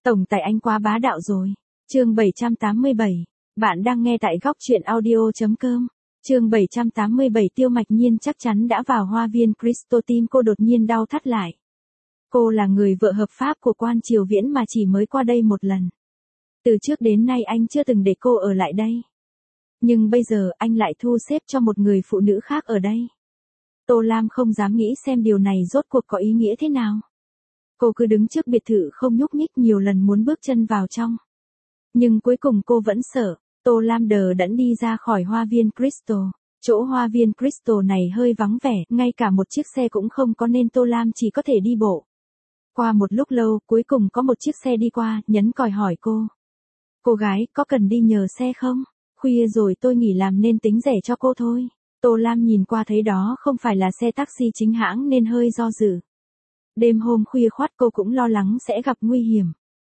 Tổng tài anh quá bá đạo rồi. Chương 787. Bạn đang nghe tại góc truyện audio.com. Chương 787 Tiêu Mạch Nhiên chắc chắn đã vào hoa viên Crystal, tim cô đột nhiên đau thắt lại. Cô là người vợ hợp pháp của Quan Triều Viễn mà chỉ mới qua đây một lần. Từ trước đến nay anh chưa từng để cô ở lại đây. Nhưng bây giờ anh lại thu xếp cho một người phụ nữ khác ở đây. Tô Lam không dám nghĩ xem điều này rốt cuộc có ý nghĩa thế nào. Cô cứ đứng trước biệt thự không nhúc nhích, nhiều lần muốn bước chân vào trong. Nhưng cuối cùng cô vẫn sợ. Tô Lam đờ đẫn đi ra khỏi hoa viên Crystal. Chỗ hoa viên Crystal này hơi vắng vẻ, ngay cả một chiếc xe cũng không có nên Tô Lam chỉ có thể đi bộ. Qua một lúc lâu, cuối cùng có một chiếc xe đi qua, nhấn còi hỏi cô. Cô gái, có cần đi nhờ xe không? Khuya rồi tôi nghỉ làm nên tính rẻ cho cô thôi. Tô Lam nhìn qua thấy đó không phải là xe taxi chính hãng nên hơi do dự. Đêm hôm khuya khoắt cô cũng lo lắng sẽ gặp nguy hiểm.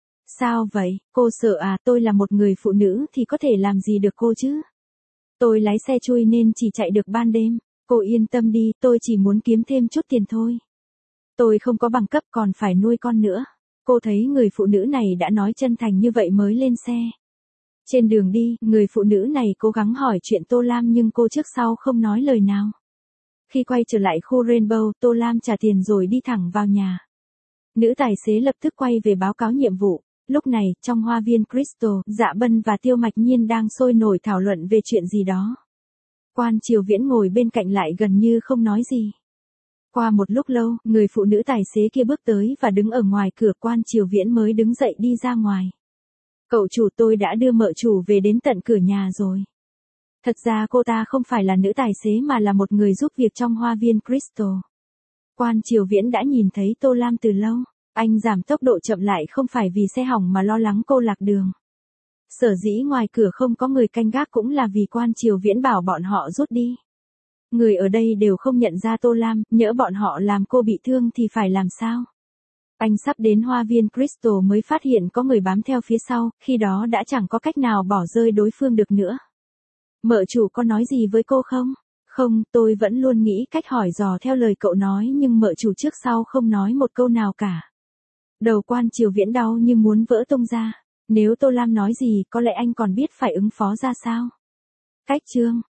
Sao vậy, cô sợ à? Tôi là một người phụ nữ thì có thể làm gì được cô chứ? Tôi lái xe chui nên chỉ chạy được ban đêm. Cô yên tâm đi, tôi chỉ muốn kiếm thêm chút tiền thôi. Tôi không có bằng cấp còn phải nuôi con nữa. Cô thấy người phụ nữ này đã nói chân thành như vậy mới lên xe. Trên đường đi, người phụ nữ này cố gắng hỏi chuyện Tô Lam nhưng cô trước sau không nói lời nào. Khi quay trở lại khu Rainbow, Tô Lam trả tiền rồi đi thẳng vào nhà. Nữ tài xế lập tức quay về báo cáo nhiệm vụ. Lúc này, trong hoa viên Crystal, Dạ Bân và Tiêu Mạch Nhiên đang sôi nổi thảo luận về chuyện gì đó. Quan Triều Viễn ngồi bên cạnh lại gần như không nói gì. Qua một lúc lâu, người phụ nữ tài xế kia bước tới và đứng ở ngoài cửa. Quan Triều Viễn mới đứng dậy đi ra ngoài. Cậu chủ, tôi đã đưa mợ chủ về đến tận cửa nhà rồi. Thật ra cô ta không phải là nữ tài xế mà là một người giúp việc trong hoa viên Crystal. Quan Triều Viễn đã nhìn thấy Tô Lam từ lâu. Anh giảm tốc độ chậm lại không phải vì xe hỏng mà lo lắng cô lạc đường. Sở dĩ ngoài cửa không có người canh gác cũng là vì Quan Triều Viễn bảo bọn họ rút đi. Người ở đây đều không nhận ra Tô Lam, nhỡ bọn họ làm cô bị thương thì phải làm sao? Anh sắp đến hoa viên Crystal mới phát hiện có người bám theo phía sau, khi đó đã chẳng có cách nào bỏ rơi đối phương được nữa. Mợ chủ có nói gì với cô không? Không, tôi vẫn luôn nghĩ cách hỏi dò theo lời cậu nói nhưng mợ chủ trước sau không nói một câu nào cả. Đầu Quan Triều Viễn đau như muốn vỡ tung ra. Nếu Tô Lam nói gì có lẽ anh còn biết phải ứng phó ra sao. Cách chương